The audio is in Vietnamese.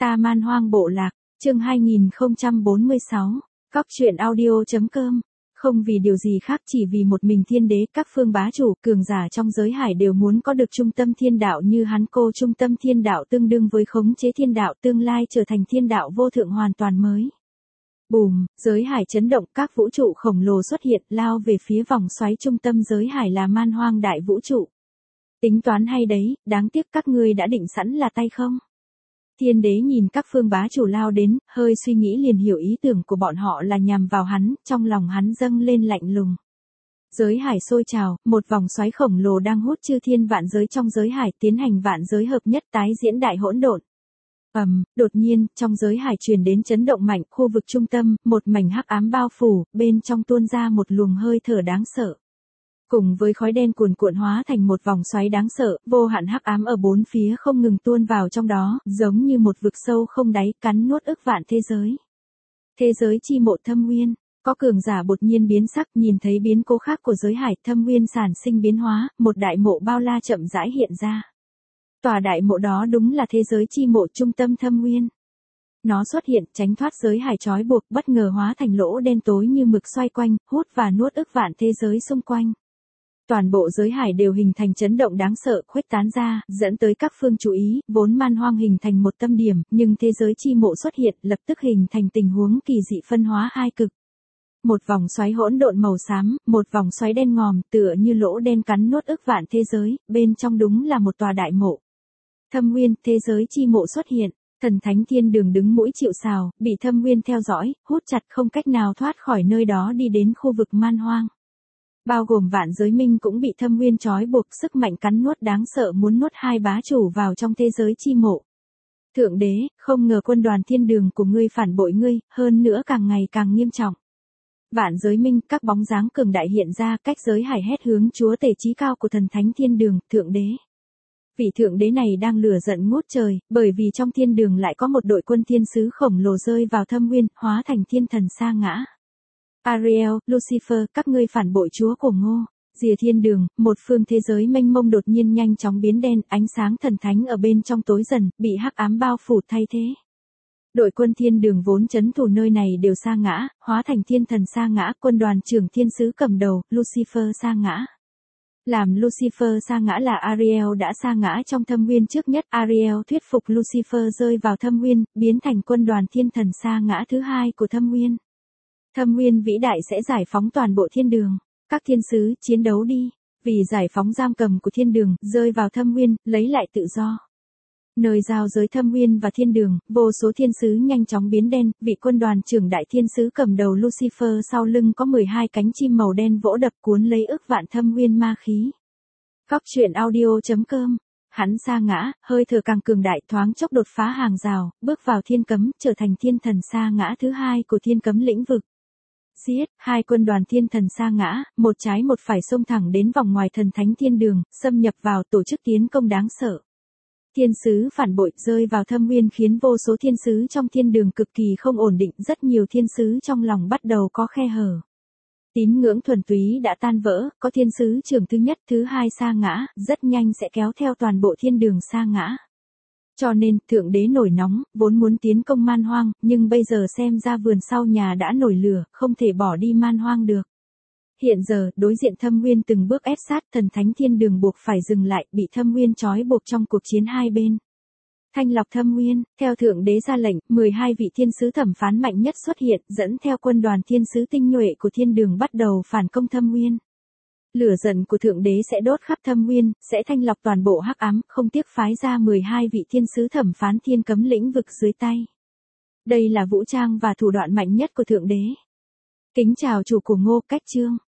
Ta Man Hoang Bộ Lạc, chương 2046, Cóc truyện audio.com. Không vì điều gì khác, chỉ vì một mình thiên đế, các phương bá chủ, cường giả trong giới hải đều muốn có được trung tâm thiên đạo như hắn. Cô trung tâm thiên đạo tương đương với khống chế thiên đạo, tương lai trở thành thiên đạo vô thượng hoàn toàn mới. Bùm, giới hải chấn động, các vũ trụ khổng lồ xuất hiện, lao về phía vòng xoáy trung tâm giới hải là Man Hoang đại vũ trụ. Tính toán hay đấy, đáng tiếc các ngươi đã định sẵn là tay không? Thiên đế nhìn các phương bá chủ lao đến, hơi suy nghĩ liền hiểu ý tưởng của bọn họ là nhằm vào hắn, trong lòng hắn dâng lên lạnh lùng. Giới hải sôi trào, một vòng xoáy khổng lồ đang hút chư thiên vạn giới trong giới hải, tiến hành vạn giới hợp nhất, tái diễn đại hỗn độn. Đột nhiên, trong giới hải truyền đến chấn động mạnh, khu vực trung tâm, một mảnh hắc ám bao phủ, bên trong tuôn ra một luồng hơi thở đáng sợ. Cùng với khói đen cuồn cuộn hóa thành một vòng xoáy đáng sợ, vô hạn hắc ám ở bốn phía không ngừng tuôn vào trong đó, giống như một vực sâu không đáy, cắn nuốt ức vạn thế giới. Thế giới chi mộ thâm nguyên, có cường giả đột nhiên biến sắc, nhìn thấy biến cố khác của giới hải, thâm nguyên sản sinh biến hóa, một đại mộ bao la chậm rãi hiện ra. Tòa đại mộ đó đúng là thế giới chi mộ trung tâm thâm nguyên. Nó xuất hiện, tránh thoát giới hải trói buộc, bất ngờ hóa thành lỗ đen tối như mực xoay quanh, hút và nuốt ức vạn thế giới xung quanh. Toàn bộ giới hải đều hình thành chấn động đáng sợ, khuếch tán ra, dẫn tới các phương chú ý, vốn Man Hoang hình thành một tâm điểm, nhưng thế giới chi mộ xuất hiện, lập tức hình thành tình huống kỳ dị phân hóa hai cực. Một vòng xoáy hỗn độn màu xám, một vòng xoáy đen ngòm, tựa như lỗ đen cắn nuốt ức vạn thế giới, bên trong đúng là một tòa đại mộ. Thâm nguyên, thế giới chi mộ xuất hiện, thần thánh thiên đường đứng mũi chịu sào, bị thâm nguyên theo dõi, hút chặt không cách nào thoát khỏi nơi đó đi đến khu vực Man Hoang. Bao gồm vạn giới minh cũng bị thâm nguyên trói buộc, sức mạnh cắn nuốt đáng sợ muốn nuốt hai bá chủ vào trong thế giới chi mộ. Thượng đế, không ngờ quân đoàn thiên đường của ngươi phản bội ngươi, hơn nữa càng ngày càng nghiêm trọng. Vạn giới minh, các bóng dáng cường đại hiện ra, cách giới hải hét hướng chúa tể chí cao của thần thánh thiên đường, thượng đế. Vị thượng đế này đang lửa giận ngút trời, bởi vì trong thiên đường lại có một đội quân thiên sứ khổng lồ rơi vào thâm nguyên, hóa thành thiên thần sa ngã. Ariel, Lucifer, các ngươi phản bội chúa của Ngô. Rìa thiên đường, một phương thế giới mênh mông đột nhiên nhanh chóng biến đen, ánh sáng thần thánh ở bên trong tối dần, bị hắc ám bao phủ thay thế. Đội quân thiên đường vốn trấn thủ nơi này đều sa ngã, hóa thành thiên thần sa ngã, quân đoàn trưởng thiên sứ cầm đầu, Lucifer sa ngã. Làm Lucifer sa ngã là Ariel đã sa ngã trong thâm nguyên trước nhất, Ariel thuyết phục Lucifer rơi vào thâm nguyên, biến thành quân đoàn thiên thần sa ngã thứ hai của thâm nguyên. Thâm nguyên vĩ đại sẽ giải phóng toàn bộ thiên đường. Các thiên sứ, chiến đấu đi. Vì giải phóng giam cầm của thiên đường, rơi vào thâm nguyên, lấy lại tự do. Nơi giao giới thâm nguyên và thiên đường, vô số thiên sứ nhanh chóng biến đen, vị quân đoàn trưởng đại thiên sứ cầm đầu Lucifer sau lưng có 12 cánh chim màu đen vỗ đập cuốn lấy ức vạn thâm nguyên ma khí. Cóc truyện audio.com. Hắn sa ngã, hơi thở càng cường đại, thoáng chốc đột phá hàng rào, bước vào thiên cấm, trở thành thiên thần sa ngã thứ hai của thiên cấm lĩnh vực. Giết, hai quân đoàn thiên thần sa ngã, một trái một phải xông thẳng đến vòng ngoài thần thánh thiên đường, xâm nhập vào, tổ chức tiến công đáng sợ. Thiên sứ phản bội rơi vào thâm nguyên khiến vô số thiên sứ trong thiên đường cực kỳ không ổn định, rất nhiều thiên sứ trong lòng bắt đầu có khe hở. Tín ngưỡng thuần túy đã tan vỡ, có thiên sứ trưởng thứ nhất, thứ hai sa ngã, rất nhanh sẽ kéo theo toàn bộ thiên đường sa ngã. Cho nên, thượng đế nổi nóng, vốn muốn tiến công Man Hoang, nhưng bây giờ xem ra vườn sau nhà đã nổi lửa, không thể bỏ đi Man Hoang được. Hiện giờ, đối diện thâm nguyên từng bước ép sát, thần thánh thiên đường buộc phải dừng lại, bị thâm nguyên trói buộc trong cuộc chiến hai bên. Thanh lọc thâm nguyên, theo thượng đế ra lệnh, 12 vị thiên sứ thẩm phán mạnh nhất xuất hiện, dẫn theo quân đoàn thiên sứ tinh nhuệ của thiên đường bắt đầu phản công thâm nguyên. Lửa giận của thượng đế sẽ đốt khắp thâm nguyên, sẽ thanh lọc toàn bộ hắc ám, không tiếc phái ra 12 vị thiên sứ thẩm phán thiên cấm lĩnh vực dưới tay. Đây là vũ trang và thủ đoạn mạnh nhất của thượng đế. Kính chào chủ của Ngô Cách Chương.